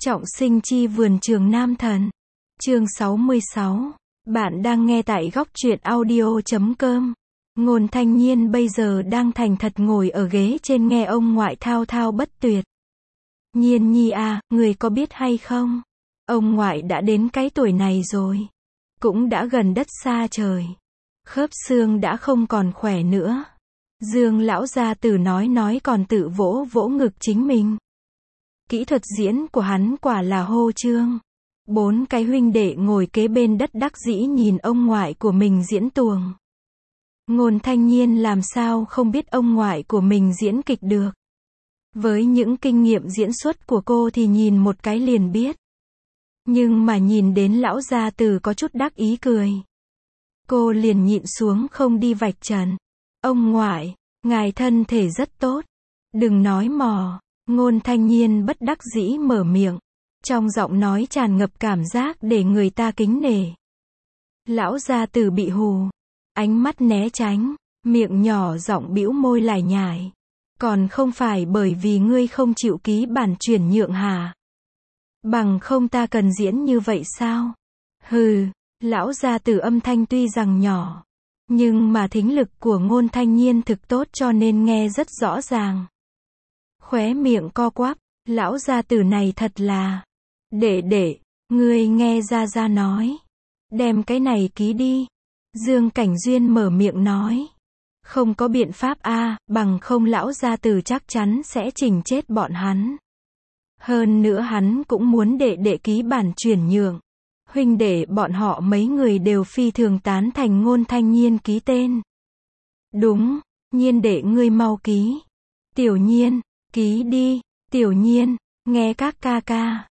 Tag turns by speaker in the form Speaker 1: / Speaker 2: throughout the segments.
Speaker 1: Trọng sinh chi vườn trường nam thần. Chương 66. Bạn đang nghe tại góc truyện audio.com. Ngôn Thanh Nhiên bây giờ đang thành thật ngồi ở ghế trên nghe ông ngoại thao thao bất tuyệt. Nhiên nhi à, người có biết hay không? Ông ngoại đã đến cái tuổi này rồi. Cũng đã gần đất xa trời. Khớp xương đã không còn khỏe nữa. Dương lão gia tử nói còn tự vỗ vỗ ngực chính mình. Kỹ thuật diễn của hắn quả là hô trương. 4 cái huynh đệ ngồi kế bên đất đắc dĩ nhìn ông ngoại của mình diễn tuồng. Ngôn Thanh Nhiên làm sao không biết ông ngoại của mình diễn kịch được. Với những kinh nghiệm diễn xuất của cô thì nhìn một cái liền biết. Nhưng mà nhìn đến lão gia tử có chút đắc ý cười. Cô liền nhịn xuống không đi vạch trần. Ông ngoại, ngài thân thể rất tốt. Đừng nói mò. Ngôn Thanh Nhiên bất đắc dĩ mở miệng. Trong giọng nói tràn ngập cảm giác để người ta kính nể. Lão gia tử bị hù. Ánh mắt né tránh. Miệng nhỏ giọng bĩu môi lải nhải. Còn không phải bởi vì ngươi không chịu ký bản chuyển nhượng hả? Bằng không ta cần diễn như vậy sao? Hừ. Lão gia tử âm thanh tuy rằng nhỏ. Nhưng mà thính lực của Ngôn Thanh Nhiên thực tốt cho nên nghe rất rõ ràng. Khóe miệng co quắp, lão gia tử này thật là. Đệ, ngươi nghe ra nói. Đem cái này ký đi. Dương Cảnh Duyên mở miệng nói. Không có biện pháp a, bằng không lão gia tử chắc chắn sẽ chỉnh chết bọn hắn. Hơn nữa hắn cũng muốn đệ ký bản chuyển nhượng. Huynh đệ bọn họ mấy người đều phi thường tán thành Ngôn Thanh Nhiên ký tên. Đúng, Nhiên đệ ngươi mau ký. Tiểu Nhiên, ký đi. Tiểu Nhiên, nghe các ca ca.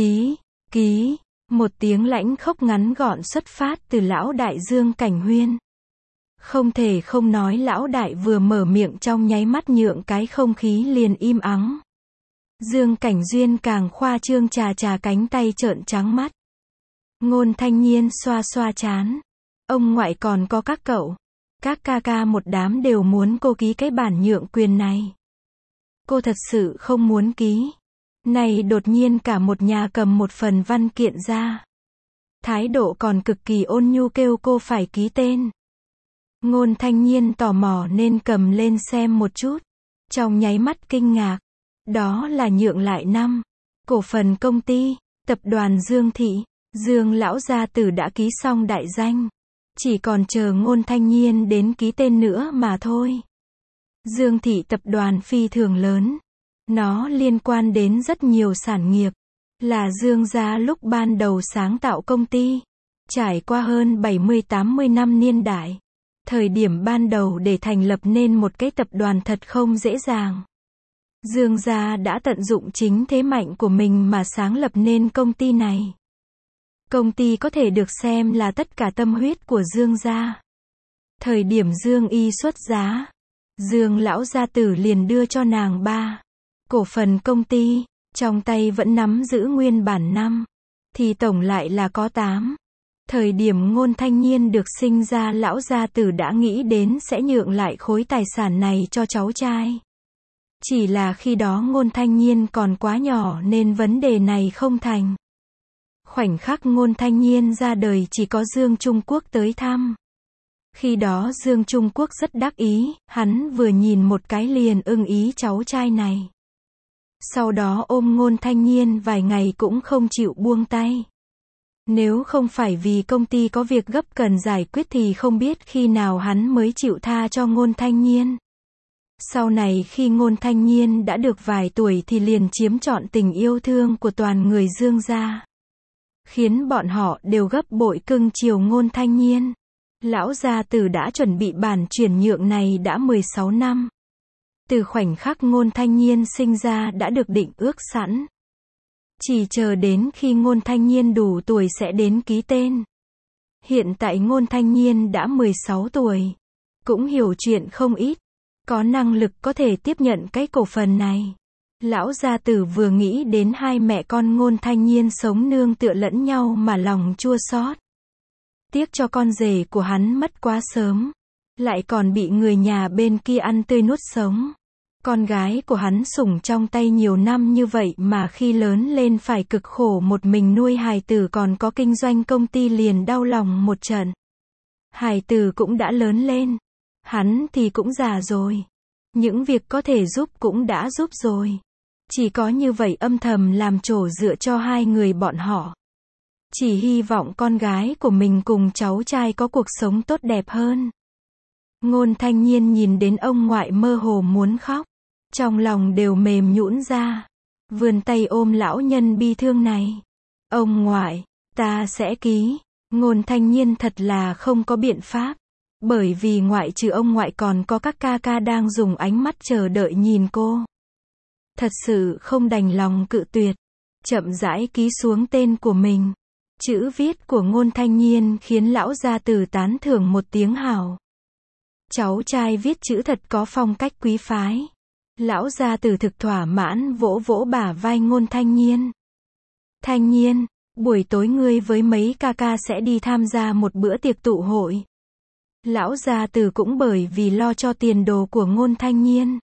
Speaker 1: Ký. Một tiếng lãnh khốc ngắn gọn xuất phát từ lão đại Dương Cảnh Huyên. Không thể không nói lão đại vừa mở miệng trong nháy mắt nhượng cái không khí liền im ắng. Dương Cảnh Duyên càng khoa trương chà cánh tay trợn trắng mắt. Ngôn Thanh Nhiên xoa xoa trán. Ông ngoại còn có các cậu. Các ca ca một đám đều muốn cô ký cái bản nhượng quyền này. Cô thật sự không muốn ký. Này đột nhiên cả một nhà cầm một phần văn kiện ra. Thái độ còn cực kỳ ôn nhu kêu cô phải ký tên. Ngôn Thanh Nhiên tò mò nên cầm lên xem một chút. Trong nháy mắt kinh ngạc. Đó là nhượng lại 5. Cổ phần công ty, tập đoàn Dương Thị. Dương lão gia tử đã ký xong đại danh. Chỉ còn chờ Ngôn Thanh Nhiên đến ký tên nữa mà thôi. Dương Thị tập đoàn phi thường lớn. Nó liên quan đến rất nhiều sản nghiệp. Là Dương gia lúc ban đầu sáng tạo công ty. Trải qua hơn 70-80 năm niên đại. Thời điểm ban đầu để thành lập nên một cái tập đoàn thật không dễ dàng. Dương gia đã tận dụng chính thế mạnh của mình mà sáng lập nên công ty này. Công ty có thể được xem là tất cả tâm huyết của Dương gia. Thời điểm Dương y xuất giá, Dương lão gia tử liền đưa cho nàng 3 cổ phần công ty, trong tay vẫn nắm giữ nguyên bản 5, thì tổng lại là có 8. Thời điểm Ngôn Thanh Nhiên được sinh ra lão gia tử đã nghĩ đến sẽ nhượng lại khối tài sản này cho cháu trai. Chỉ là khi đó Ngôn Thanh Nhiên còn quá nhỏ nên vấn đề này không thành. Khoảnh khắc Ngôn Thanh Nhiên ra đời chỉ có Dương Trung Quốc tới thăm. Khi đó Dương Trung Quốc rất đắc ý, hắn vừa nhìn một cái liền ưng ý cháu trai này. Sau đó ôm Ngôn Thanh Nhiên vài ngày cũng không chịu buông tay. Nếu không phải vì công ty có việc gấp cần giải quyết thì không biết khi nào hắn mới chịu tha cho Ngôn Thanh Nhiên. Sau này khi Ngôn Thanh Nhiên đã được vài tuổi thì liền chiếm trọn tình yêu thương của toàn người Dương gia. Khiến bọn họ đều gấp bội cưng chiều Ngôn Thanh Nhiên. Lão gia tử đã chuẩn bị bản chuyển nhượng này đã 16 năm. Từ khoảnh khắc Ngôn Thanh Nhiên sinh ra đã được định ước sẵn. Chỉ chờ đến khi Ngôn Thanh Nhiên đủ tuổi sẽ đến ký tên. Hiện tại Ngôn Thanh Nhiên đã 16 tuổi. Cũng hiểu chuyện không ít. Có năng lực có thể tiếp nhận cái cổ phần này. Lão gia tử vừa nghĩ đến hai mẹ con Ngôn Thanh Nhiên sống nương tựa lẫn nhau mà lòng chua xót. Tiếc cho con rể của hắn mất quá sớm. Lại còn bị người nhà bên kia ăn tươi nuốt sống. Con gái của hắn sủng trong tay nhiều năm như vậy mà khi lớn lên phải cực khổ một mình nuôi hài tử còn có kinh doanh công ty liền đau lòng một trận. Hài tử cũng đã lớn lên. Hắn thì cũng già rồi. Những việc có thể giúp cũng đã giúp rồi. Chỉ có như vậy âm thầm làm chỗ dựa cho hai người bọn họ. Chỉ hy vọng con gái của mình cùng cháu trai có cuộc sống tốt đẹp hơn. Ngôn Thanh Nhiên nhìn đến ông ngoại mơ hồ muốn khóc. Trong lòng đều mềm nhũn ra. Vươn tay ôm lão nhân bi thương này. Ông ngoại, ta sẽ ký. Ngôn Thanh Nhiên thật là không có biện pháp. Bởi vì ngoại trừ ông ngoại còn có các ca ca đang dùng ánh mắt chờ đợi nhìn cô. Thật sự không đành lòng cự tuyệt. Chậm rãi ký xuống tên của mình. Chữ viết của Ngôn Thanh Nhiên khiến lão gia tử tán thưởng một tiếng hào. Cháu trai viết chữ thật có phong cách quý phái. Lão gia tử thực thỏa mãn vỗ vỗ bả vai Ngôn Thanh Nhiên. Thanh Nhiên, buổi tối ngươi với mấy ca ca sẽ đi tham gia một bữa tiệc tụ hội. Lão gia tử cũng bởi vì lo cho tiền đồ của Ngôn Thanh Nhiên.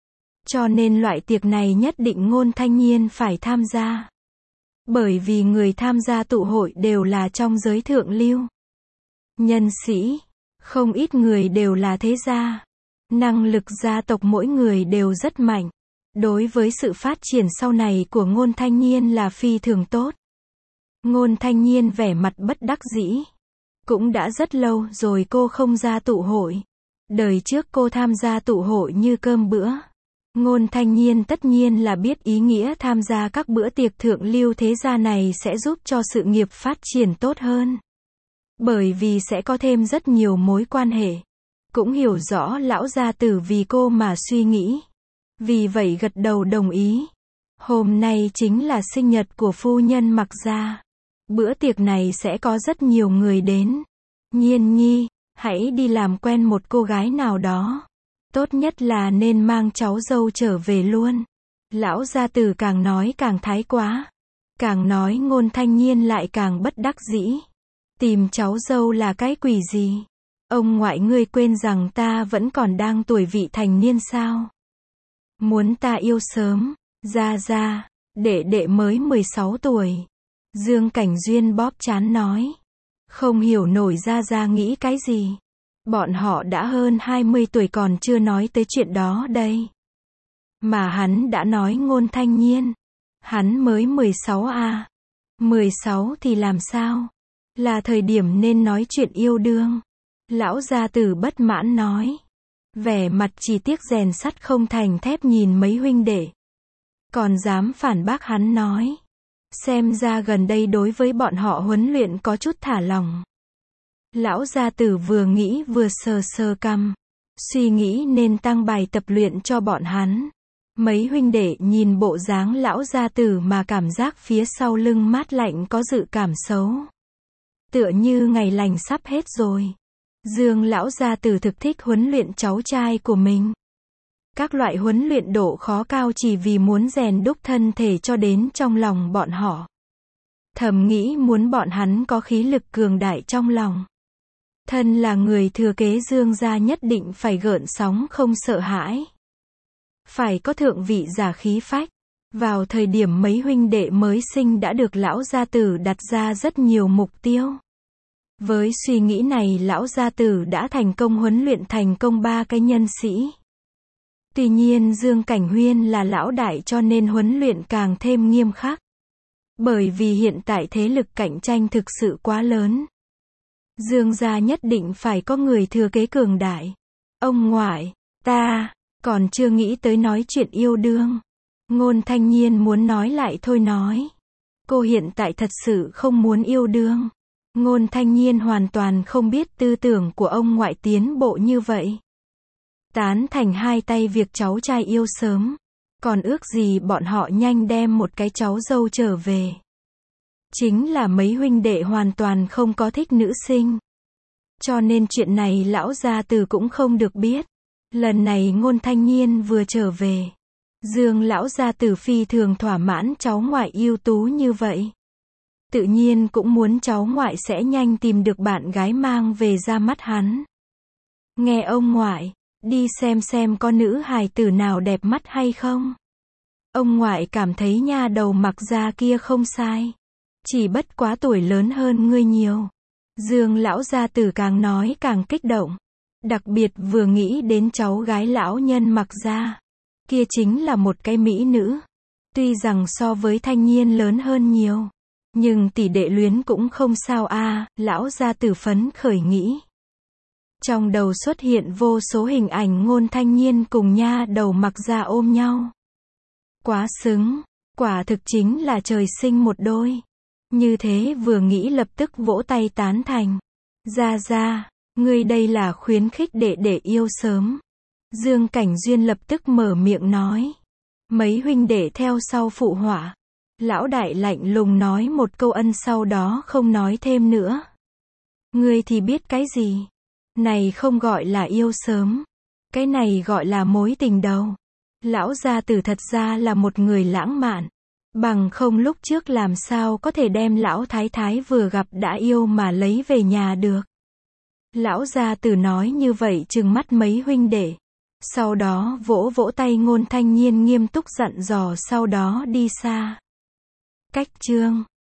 Speaker 1: Cho nên loại tiệc này nhất định Ngôn Thanh Nhiên phải tham gia. Bởi vì người tham gia tụ hội đều là trong giới thượng lưu. Nhân sĩ, không ít người đều là thế gia. Năng lực gia tộc mỗi người đều rất mạnh. Đối với sự phát triển sau này của Ngôn Thanh Nhiên là phi thường tốt. Ngôn Thanh Nhiên vẻ mặt bất đắc dĩ. Cũng đã rất lâu rồi cô không ra tụ hội. Đời trước cô tham gia tụ hội như cơm bữa. Ngôn Thanh Nhiên tất nhiên là biết ý nghĩa tham gia các bữa tiệc thượng lưu thế gia này sẽ giúp cho sự nghiệp phát triển tốt hơn. Bởi vì sẽ có thêm rất nhiều mối quan hệ. Cũng hiểu rõ lão gia tử vì cô mà suy nghĩ. Vì vậy gật đầu đồng ý. Hôm nay chính là sinh nhật của phu nhân Mặc gia. Bữa tiệc này sẽ có rất nhiều người đến. Nhiên nhi, hãy đi làm quen một cô gái nào đó. Tốt nhất là nên mang cháu dâu trở về luôn. Lão gia tử càng nói càng thái quá. Càng nói Ngôn Thanh Nhiên lại càng bất đắc dĩ. Tìm cháu dâu là cái quỷ gì? Ông ngoại ngươi quên rằng ta vẫn còn đang tuổi vị thành niên sao? Muốn ta yêu sớm, ra, đệ đệ mới 16 tuổi. Dương Cảnh Duyên bóp trán nói. Không hiểu nổi ra nghĩ cái gì. Bọn họ đã hơn 20 tuổi còn chưa nói tới chuyện đó đây. Mà hắn đã nói Ngôn Thanh Nhiên. Hắn mới 16 à. 16 thì làm sao? Là thời điểm nên nói chuyện yêu đương. Lão gia tử bất mãn nói. Vẻ mặt chỉ tiếc rèn sắt không thành thép nhìn mấy huynh đệ. Còn dám phản bác hắn nói. Xem ra gần đây đối với bọn họ huấn luyện có chút thả lỏng. Lão gia tử vừa nghĩ vừa sờ cằm. Suy nghĩ nên tăng bài tập luyện cho bọn hắn. Mấy huynh đệ nhìn bộ dáng lão gia tử mà cảm giác phía sau lưng mát lạnh có dự cảm xấu. Tựa như ngày lành sắp hết rồi. Dương lão gia tử thực thích huấn luyện cháu trai của mình. Các loại huấn luyện độ khó cao chỉ vì muốn rèn đúc thân thể cho đến trong lòng bọn họ. Thầm nghĩ muốn bọn hắn có khí lực cường đại trong lòng. Thân là người thừa kế Dương gia nhất định phải gợn sóng không sợ hãi. Phải có thượng vị giả khí phách. Vào thời điểm mấy huynh đệ mới sinh đã được lão gia tử đặt ra rất nhiều mục tiêu. Với suy nghĩ này lão gia tử đã thành công huấn luyện thành công 3 cái nhân sĩ. Tuy nhiên Dương Cảnh Huyên là lão đại cho nên huấn luyện càng thêm nghiêm khắc. Bởi vì hiện tại thế lực cạnh tranh thực sự quá lớn. Dương gia nhất định phải có người thừa kế cường đại. Ông ngoại, ta còn chưa nghĩ tới nói chuyện yêu đương. Ngôn Thanh Nhiên muốn nói lại thôi nói. Cô hiện tại thật sự không muốn yêu đương. Ngôn Thanh Nhiên hoàn toàn không biết tư tưởng của ông ngoại tiến bộ như vậy. Tán thành hai tay việc cháu trai yêu sớm. Còn ước gì bọn họ nhanh đem một cái cháu dâu trở về. Chính là mấy huynh đệ hoàn toàn không có thích nữ sinh. Cho nên chuyện này lão gia tử cũng không được biết. Lần này Ngôn Thanh Nhiên vừa trở về. Dương lão gia tử phi thường thỏa mãn cháu ngoại ưu tú như vậy. Tự nhiên cũng muốn cháu ngoại sẽ nhanh tìm được bạn gái mang về ra mắt hắn. Nghe ông ngoại, đi xem có nữ hài tử nào đẹp mắt hay không. Ông ngoại cảm thấy nha đầu Mặc Gia kia không sai. Chỉ bất quá tuổi lớn hơn ngươi nhiều. Dương lão gia tử càng nói càng kích động. Đặc biệt vừa nghĩ đến cháu gái lão nhân Mặc Gia. Kia chính là một cái mỹ nữ. Tuy rằng so với Thanh Nhiên lớn hơn nhiều. Nhưng tỷ đệ luyến cũng không sao a, lão gia tử phấn khởi nghĩ. Trong đầu xuất hiện vô số hình ảnh Ngôn Thanh Nhiên cùng nha đầu Mặc Gia ôm nhau. Quá xứng, quả thực chính là trời sinh một đôi. Như thế vừa nghĩ lập tức vỗ tay tán thành. Gia, ngươi đây là khuyến khích đệ đệ yêu sớm. Dương Cảnh Duyên lập tức mở miệng nói. Mấy huynh đệ theo sau phụ họa. Lão đại lạnh lùng nói một câu ân sau đó không nói thêm nữa. Ngươi thì biết cái gì? Này không gọi là yêu sớm. Cái này gọi là mối tình đầu. Lão gia tử thật ra là một người lãng mạn. Bằng không lúc trước làm sao có thể đem lão thái thái vừa gặp đã yêu mà lấy về nhà được. Lão gia tử nói như vậy trừng mắt mấy huynh đệ. Sau đó vỗ vỗ tay Ngôn Thanh Nhiên nghiêm túc dặn dò sau đó đi xa. Cách chương